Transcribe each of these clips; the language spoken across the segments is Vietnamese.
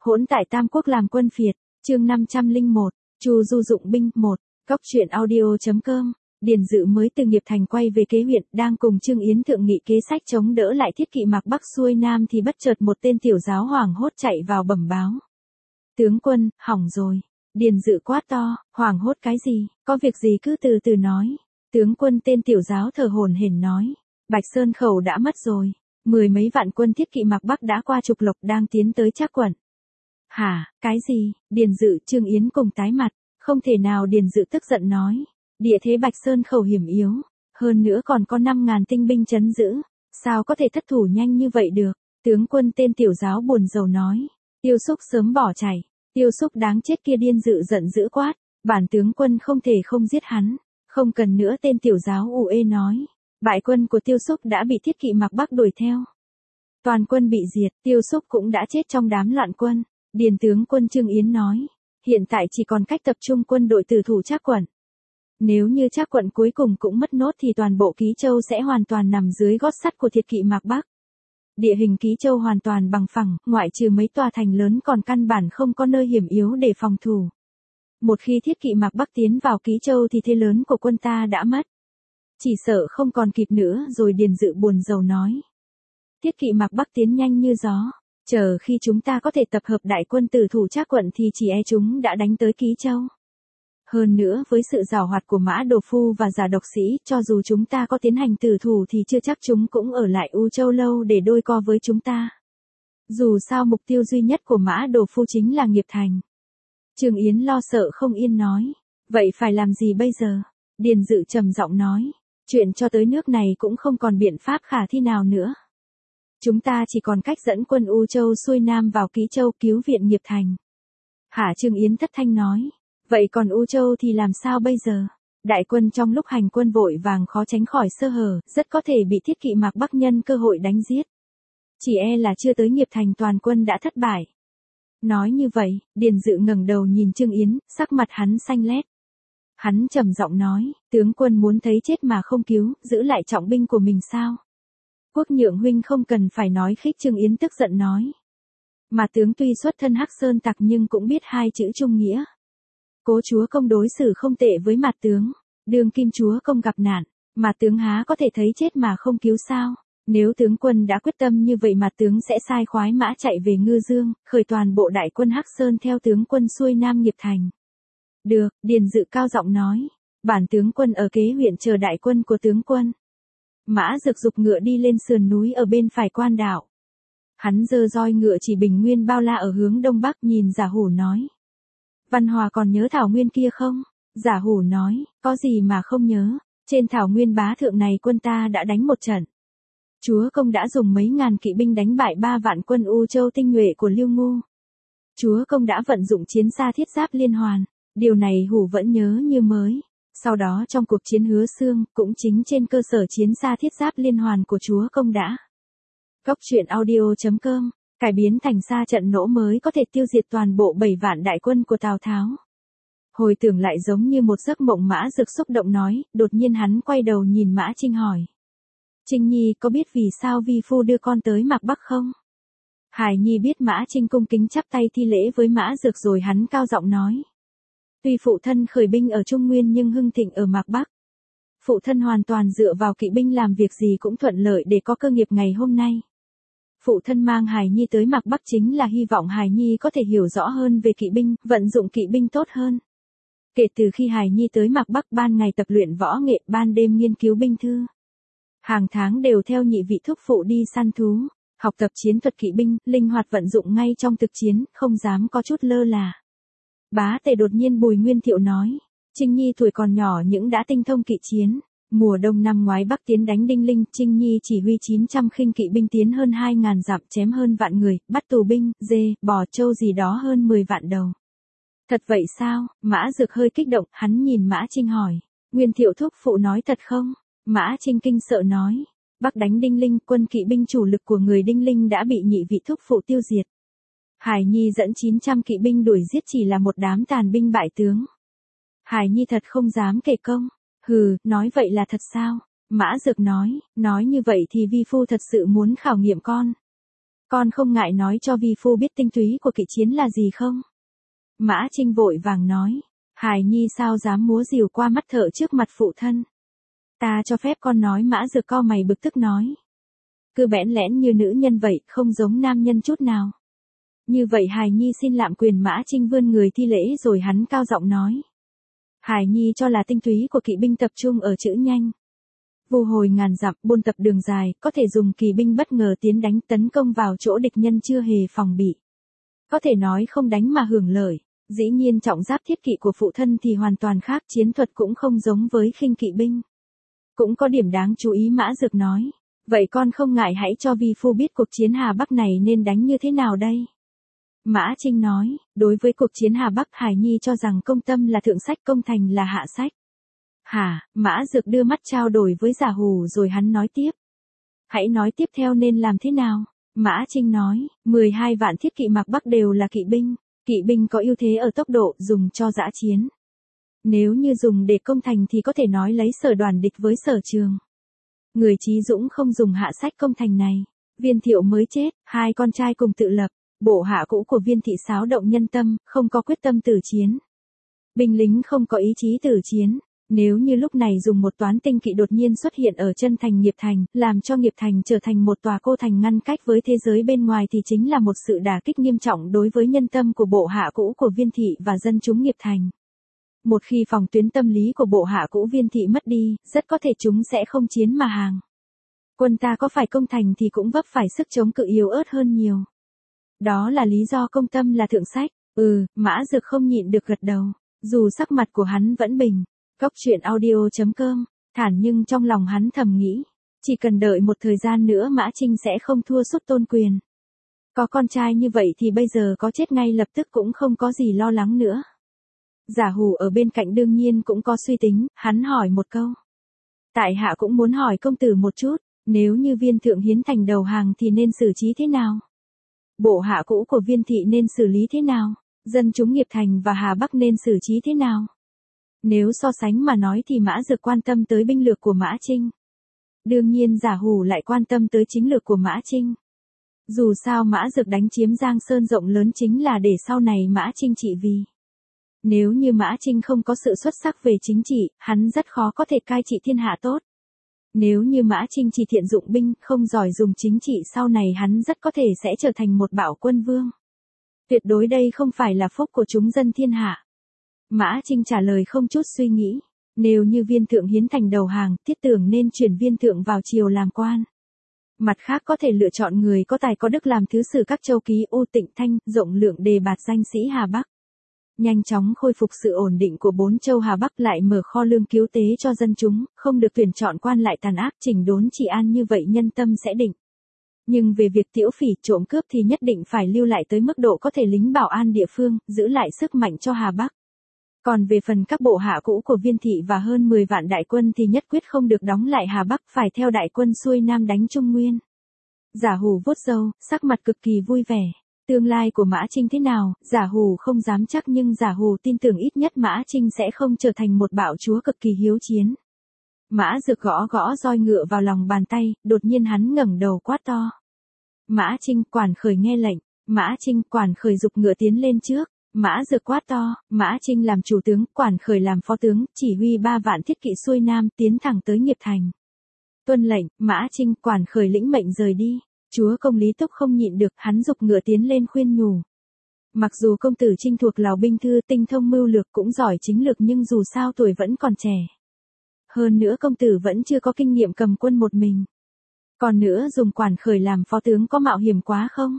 Hỗn tại Tam Quốc làm quân phiệt, chương 501, Chu Du dụng binh 1, Cóc truyện audio.com. Điền Dự mới từ Nghiệp Thành quay về kế huyện, đang cùng Trương Yến thượng nghị kế sách chống đỡ lại Thiết Kỵ Mạc Bắc xuôi nam thì bất chợt một tên tiểu giáo hoảng hốt chạy vào bẩm báo. Tướng quân, hỏng rồi. Điền Dự quát to, hoảng hốt cái gì, có việc gì cứ từ từ nói. Tướng quân tên tiểu giáo thở hổn hển nói, Bạch Sơn khẩu đã mất rồi. 10 mấy vạn quân Thiết Kỵ Mạc Bắc đã qua Trục Lộc đang tiến tới Trác Quận. Hả, cái gì? Điền Dự, Trương Yến cùng tái mặt, không thể nào. Điền Dự tức giận nói, địa thế Bạch Sơn khẩu hiểm yếu, hơn nữa còn có 5.000 tinh binh trấn giữ, sao có thể thất thủ nhanh như vậy được? Tướng quân tên tiểu giáo buồn rầu nói, Tiêu Xúc sớm bỏ chạy, Tiêu Xúc đáng chết kia. Điền Dự giận dữ quát, bản tướng quân không thể không giết hắn, không cần nữa. Tên tiểu giáo ù ê nói, bại quân của Tiêu Xúc đã bị Thiết Kỵ Mạc Bắc đuổi theo. Toàn quân bị diệt, Tiêu Xúc cũng đã chết trong đám loạn quân. Điền tướng quân Trương Yến nói, hiện tại chỉ còn cách tập trung quân đội tử thủ Trác Quận. Nếu như Trác Quận cuối cùng cũng mất nốt thì toàn bộ Ký Châu sẽ hoàn toàn nằm dưới gót sắt của Thiết Kỵ Mạc Bắc. Địa hình Ký Châu hoàn toàn bằng phẳng, ngoại trừ mấy tòa thành lớn còn căn bản không có nơi hiểm yếu để phòng thủ. Một khi Thiết Kỵ Mạc Bắc tiến vào Ký Châu thì thế lớn của quân ta đã mất. Chỉ sợ không còn kịp nữa rồi. Điền Dự buồn rầu nói, Thiết Kỵ Mạc Bắc tiến nhanh như gió, chờ khi chúng ta có thể tập hợp đại quân tử thủ Trác Quận thì chỉ e chúng đã đánh tới Ký Châu. Hơn nữa với sự giảo hoạt của Mã Đồ Phu và Giả Độc Sĩ, cho dù chúng ta có tiến hành tử thủ thì chưa chắc chúng cũng ở lại U Châu lâu để đôi co với chúng ta. Dù sao mục tiêu duy nhất của Mã Đồ Phu chính là Nghiệp Thành. Trương Yến lo sợ không yên nói, vậy phải làm gì bây giờ? Điền Dự trầm giọng nói, chuyện cho tới nước này cũng không còn biện pháp khả thi nào nữa. Chúng ta chỉ còn cách dẫn quân U Châu xuôi nam vào Ký Châu cứu viện Nghiệp Thành. Hả? Trương Yến thất thanh nói, vậy còn U Châu thì làm sao bây giờ? Đại quân trong lúc hành quân vội vàng khó tránh khỏi sơ hở, rất có thể bị Thiết Kỵ Mạc Bắc nhân cơ hội đánh giết. Chỉ e là chưa tới Nghiệp Thành toàn quân đã thất bại. Nói như vậy, Điền Dự ngẩng đầu nhìn Trương Yến, sắc mặt hắn xanh lét. Hắn trầm giọng nói, tướng quân muốn thấy chết mà không cứu, giữ lại trọng binh của mình sao? Quốc Nhượng huynh không cần phải nói khích. Trương Yến tức giận nói, mà tướng tuy xuất thân Hắc Sơn tặc nhưng cũng biết hai chữ trung nghĩa. Cố chúa công đối xử không tệ với Mạt tướng, đương kim chúa công gặp nạn, mà tướng há có thể thấy chết mà không cứu sao? Nếu tướng quân đã quyết tâm như vậy, Mạt tướng sẽ sai khoái mã chạy về Ngư Dương, khởi toàn bộ đại quân Hắc Sơn theo tướng quân xuôi nam Nghiệp Thành. Được, Điền Dự cao giọng nói, bản tướng quân ở kế huyện chờ đại quân của tướng quân. Mã Dực giục ngựa đi lên sườn núi ở bên phải quan đảo. Hắn giơ roi ngựa chỉ bình nguyên bao la ở hướng đông bắc, nhìn Giả Hủ nói, Văn Hòa còn nhớ thảo nguyên kia không? Giả Hủ nói, có gì mà không nhớ, trên thảo nguyên bá thượng này quân ta đã đánh một trận. Chúa công đã dùng mấy ngàn kỵ binh đánh bại 3 vạn quân U Châu tinh nhuệ của Lưu Ngu. Chúa công đã vận dụng chiến xa thiết giáp liên hoàn, điều này Hủ vẫn nhớ như mới. Sau đó trong cuộc chiến Hứa Xương, cũng chính trên cơ sở chiến xa thiết giáp liên hoàn của chúa công đã. Cóc truyện audio.com, cải biến thành xa trận nỗ mới có thể tiêu diệt toàn bộ 7 vạn đại quân của Tào Tháo. Hồi tưởng lại giống như một giấc mộng. Mã Dực xúc động nói, đột nhiên hắn quay đầu nhìn Mã Trinh hỏi, Trinh Nhi có biết vì sao vi phu đưa con tới Mạc Bắc không? Hải Nhi biết. Mã Trinh cung kính chắp tay thi lễ với Mã Dực rồi hắn cao giọng nói, tuy phụ thân khởi binh ở Trung Nguyên nhưng hưng thịnh ở Mạc Bắc. Phụ thân hoàn toàn dựa vào kỵ binh, làm việc gì cũng thuận lợi để có cơ nghiệp ngày hôm nay. Phụ thân mang Hải Nhi tới Mạc Bắc chính là hy vọng Hải Nhi có thể hiểu rõ hơn về kỵ binh, vận dụng kỵ binh tốt hơn. Kể từ khi Hải Nhi tới Mạc Bắc, ban ngày tập luyện võ nghệ, ban đêm nghiên cứu binh thư. Hàng tháng đều theo nhị vị thúc phụ đi săn thú, học tập chiến thuật kỵ binh, linh hoạt vận dụng ngay trong thực chiến, không dám có chút lơ là. Bá Tề đột nhiên Bùi Nguyên Thiệu nói, Trinh Nhi tuổi còn nhỏ nhưng đã tinh thông kỵ chiến. Mùa đông năm ngoái Bắc tiến đánh Đinh Linh, Trinh Nhi chỉ huy 900 khinh kỵ binh tiến hơn 2.000 dặm, chém hơn vạn người, bắt tù binh, dê, bò, trâu gì đó hơn 10 vạn đầu. Thật vậy sao? Mã Dực hơi kích động, hắn nhìn Mã Trinh hỏi, Nguyên Thiệu thúc phụ nói thật không? Mã Trinh kinh sợ nói, Bắc đánh Đinh Linh, quân kỵ binh chủ lực của người Đinh Linh đã bị nhị vị thúc phụ tiêu diệt. Hải Nhi dẫn 900 kỵ binh đuổi giết chỉ là một đám tàn binh bại tướng. Hải Nhi thật không dám kể công. Hừ, nói vậy là thật sao? Mã Dực nói như vậy thì vi phu thật sự muốn khảo nghiệm con. Con không ngại nói cho vi phu biết tinh túy của kỵ chiến là gì không? Mã Trinh vội vàng nói. Hài nhi sao dám múa rìu qua mắt thợ trước mặt phụ thân. Ta cho phép con nói. Mã Dược cau mày bực tức nói. Cứ bẽn lẽn như nữ nhân vậy, không giống nam nhân chút nào. Như vậy hài nhi xin lạm quyền. Mã Trinh vươn người thi lễ rồi hắn cao giọng nói. Hài nhi cho là tinh túy của kỵ binh tập trung ở chữ nhanh. Vù hồi ngàn dặm, buôn tập đường dài, có thể dùng kỳ binh bất ngờ tiến đánh tấn công vào chỗ địch nhân chưa hề phòng bị. Có thể nói không đánh mà hưởng lợi. Dĩ nhiên trọng giáp thiết kỵ của phụ thân thì hoàn toàn khác, chiến thuật cũng không giống với khinh kỵ binh. Cũng có điểm đáng chú ý. Mã Dược nói. Vậy con không ngại hãy cho vi phu biết cuộc chiến Hà Bắc này nên đánh như thế nào đây? Mã Trinh nói, đối với cuộc chiến Hà Bắc, hài nhi cho rằng công tâm là thượng sách, công thành là hạ sách. Hả? Mã Dược đưa mắt trao đổi với Giả Hủ rồi hắn nói tiếp. Hãy nói tiếp theo nên làm thế nào? Mã Trinh nói, 12 vạn thiết kỵ Mạc Bắc đều là kỵ binh. Kỵ binh có ưu thế ở tốc độ, dùng cho dã chiến. Nếu như dùng để công thành thì có thể nói lấy Sở Đoàn địch với Sở Trường. Người Chí Dũng không dùng hạ sách công thành này. Viên Thiệu mới chết, hai con trai cùng tự lập. Bộ hạ cũ của Viên Thị xáo động nhân tâm, không có quyết tâm tử chiến. Binh lính không có ý chí tử chiến. Nếu như lúc này dùng một toán tinh kỵ đột nhiên xuất hiện ở chân thành Nghiệp Thành, làm cho Nghiệp Thành trở thành một tòa cô thành ngăn cách với thế giới bên ngoài thì chính là một sự đả kích nghiêm trọng đối với nhân tâm của bộ hạ cũ của Viên Thị và dân chúng Nghiệp Thành. Một khi phòng tuyến tâm lý của bộ hạ cũ Viên Thị mất đi, rất có thể chúng sẽ không chiến mà hàng. Quân ta có phải công thành thì cũng vấp phải sức chống cự yếu ớt hơn nhiều. Đó là lý do công tâm là thượng sách. Mã Dược không nhịn được gật đầu. Dù sắc mặt của hắn vẫn bình. Cóc truyện audio.com, thản nhưng trong lòng hắn thầm nghĩ. Chỉ cần đợi một thời gian nữa Mã Trinh sẽ không thua sút tôn quyền. Có con trai như vậy thì bây giờ có chết ngay lập tức cũng không có gì lo lắng nữa. Giả Hủ ở bên cạnh đương nhiên cũng có suy tính, hắn hỏi một câu. Tại hạ cũng muốn hỏi công tử một chút, nếu như Viên Thượng hiến thành đầu hàng thì nên xử trí thế nào? Bộ hạ cũ của Viên Thị nên xử lý thế nào? Dân chúng Nghiệp Thành và Hà Bắc nên xử trí thế nào? Nếu so sánh mà nói thì Mã Dược quan tâm tới binh lược của Mã Trinh. Đương nhiên Giả Hủ lại quan tâm tới chính lược của Mã Trinh. Dù sao Mã Dược đánh chiếm Giang Sơn rộng lớn chính là để sau này Mã Trinh trị vì. Nếu như Mã Trinh không có sự xuất sắc về chính trị, hắn rất khó có thể cai trị thiên hạ tốt. Nếu như Mã Trinh chỉ thiện dụng binh, không giỏi dùng chính trị sau này hắn rất có thể sẽ trở thành một bạo quân vương. Tuyệt đối đây không phải là phúc của chúng dân thiên hạ. Mã Trinh trả lời không chút suy nghĩ. Nếu như Viên Thượng hiến thành đầu hàng, Tiết Tưởng nên chuyển Viên Thượng vào triều làm quan. Mặt khác có thể lựa chọn người có tài có đức làm thứ sử các châu ký U Tịnh Thanh, rộng lượng đề bạt danh sĩ Hà Bắc. Nhanh chóng khôi phục sự ổn định của 4 châu Hà Bắc, lại mở kho lương cứu tế cho dân chúng, không được tuyển chọn quan lại tàn ác, chỉnh đốn trị an, như vậy nhân tâm sẽ định. Nhưng về việc tiễu phỉ trộm cướp thì nhất định phải lưu lại tới mức độ có thể lính bảo an địa phương, giữ lại sức mạnh cho Hà Bắc. Còn về phần các bộ hạ cũ của Viên Thị và hơn 10 vạn đại quân thì nhất quyết không được đóng lại Hà Bắc, phải theo đại quân xuôi Nam đánh Trung Nguyên. Giả Hủ vuốt râu, sắc mặt cực kỳ vui vẻ. Tương lai của Mã Trinh thế nào, Giả Hủ không dám chắc nhưng Giả Hủ tin tưởng ít nhất Mã Trinh sẽ không trở thành một bạo chúa cực kỳ hiếu chiến. Mã Dược gõ gõ roi ngựa vào lòng bàn tay, đột nhiên hắn ngẩng đầu quát to. Mã Trinh, quản khởi nghe lệnh. Mã Trinh, quản khởi giục ngựa tiến lên trước. Mã Dược quát to, Mã Trinh làm chủ tướng, quản khởi làm phó tướng, chỉ huy 3 vạn thiết kỵ xuôi Nam tiến thẳng tới Nghiệp Thành. Tuân lệnh. Mã Trinh, quản khởi lĩnh mệnh rời đi. Chúa công Lý Túc không nhịn được, hắn giục ngựa tiến lên khuyên nhủ. Mặc dù công tử Trinh thuộc Lào binh thư, tinh thông mưu lược, cũng giỏi chính lược, nhưng dù sao tuổi vẫn còn trẻ. Hơn nữa công tử vẫn chưa có kinh nghiệm cầm quân một mình. Còn nữa dùng quản khởi làm phó tướng có mạo hiểm quá không?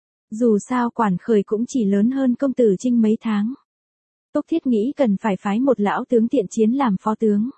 Dù sao quản khởi cũng chỉ lớn hơn công tử Trinh mấy tháng. Túc Thiết nghĩ cần phải phái một lão tướng tiện chiến làm phó tướng.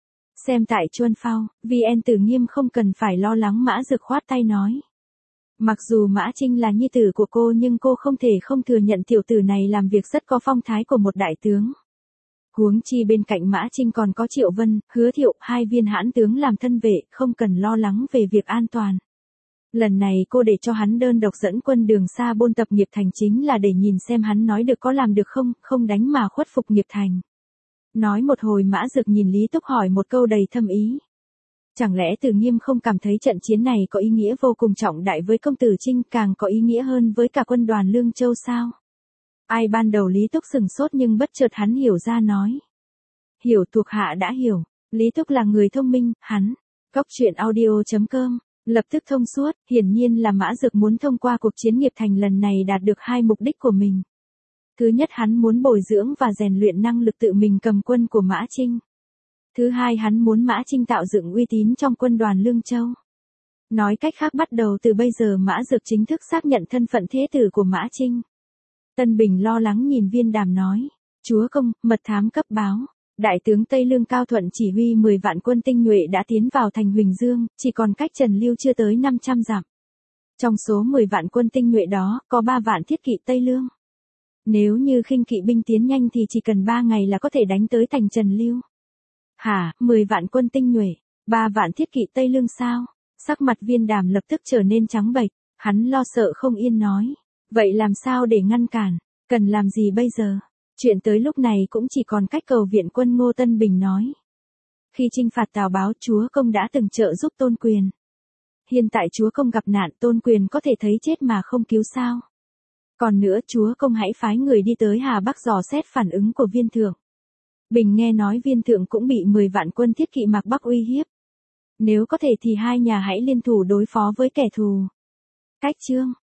Xem tại Chuân Phao, VN Tử Nghiêm không cần phải lo lắng. Mã Dược khoát tay nói. Mặc dù Mã Trinh là nhi tử của cô nhưng cô không thể không thừa nhận tiểu tử này làm việc rất có phong thái của một đại tướng. Huống chi bên cạnh Mã Trinh còn có Triệu Vân, Hứa Thiệu, 2 viên hãn tướng làm thân vệ, không cần lo lắng về việc an toàn. Lần này cô để cho hắn đơn độc dẫn quân đường xa buôn tập Nghiệp Thành chính là để nhìn xem hắn nói được có làm được không, không đánh mà khuất phục Nghiệp Thành. Nói một hồi Mã Dược nhìn Lý Túc hỏi một câu đầy thâm ý. Chẳng lẽ Từ Nghiêm không cảm thấy trận chiến này có ý nghĩa vô cùng trọng đại với công tử Trinh, càng có ý nghĩa hơn với cả quân đoàn Lương Châu sao? Ai ban đầu Lý Túc sừng sốt nhưng bất chợt hắn hiểu ra nói. Hiểu, thuộc hạ đã hiểu. Lý Túc là người thông minh, hắn. Cóc truyện audio.com lập tức thông suốt, hiển nhiên là Mã Dược muốn thông qua cuộc chiến nghiệp thành lần này đạt được hai mục đích của mình. Thứ nhất, hắn muốn bồi dưỡng và rèn luyện năng lực tự mình cầm quân của Mã Trinh. Thứ hai, hắn muốn Mã Trinh tạo dựng uy tín trong quân đoàn Lương Châu. Nói cách khác, bắt đầu từ bây giờ Mã Dược chính thức xác nhận thân phận thế tử của Mã Trinh. Tân Bình lo lắng nhìn Viên Đàm nói, chúa công, mật thám cấp báo. Đại tướng Tây Lương Cao Thuận chỉ huy 10 vạn quân tinh nhuệ đã tiến vào thành Huỳnh Dương, chỉ còn cách Trần Lưu chưa tới 500 dặm. Trong số 10 vạn quân tinh nhuệ đó, có 3 vạn thiết kỵ Tây Lương. Nếu như khinh kỵ binh tiến nhanh thì chỉ cần 3 ngày là có thể đánh tới thành Trần Lưu. Hả, 10 vạn quân tinh nhuệ, 3 vạn thiết kỵ Tây Lương sao? Sắc mặt Viên Đàm lập tức trở nên trắng bệch, hắn lo sợ không yên nói. Vậy làm sao để ngăn cản, cần làm gì bây giờ? Chuyện tới lúc này cũng chỉ còn cách cầu viện quân. Ngô Tân Bình nói. Khi chinh phạt Tào Báo, chúa công đã từng trợ giúp Tôn Quyền. Hiện tại chúa công gặp nạn, Tôn Quyền có thể thấy chết mà không cứu sao? Còn nữa, chúa công hãy phái người đi tới Hà Bắc dò xét phản ứng của Viên Thượng. Bình nghe nói Viên Thượng cũng bị 10 vạn quân thiết kỵ Mạc Bắc uy hiếp. Nếu có thể thì hai nhà hãy liên thủ đối phó với kẻ thù. Cách chương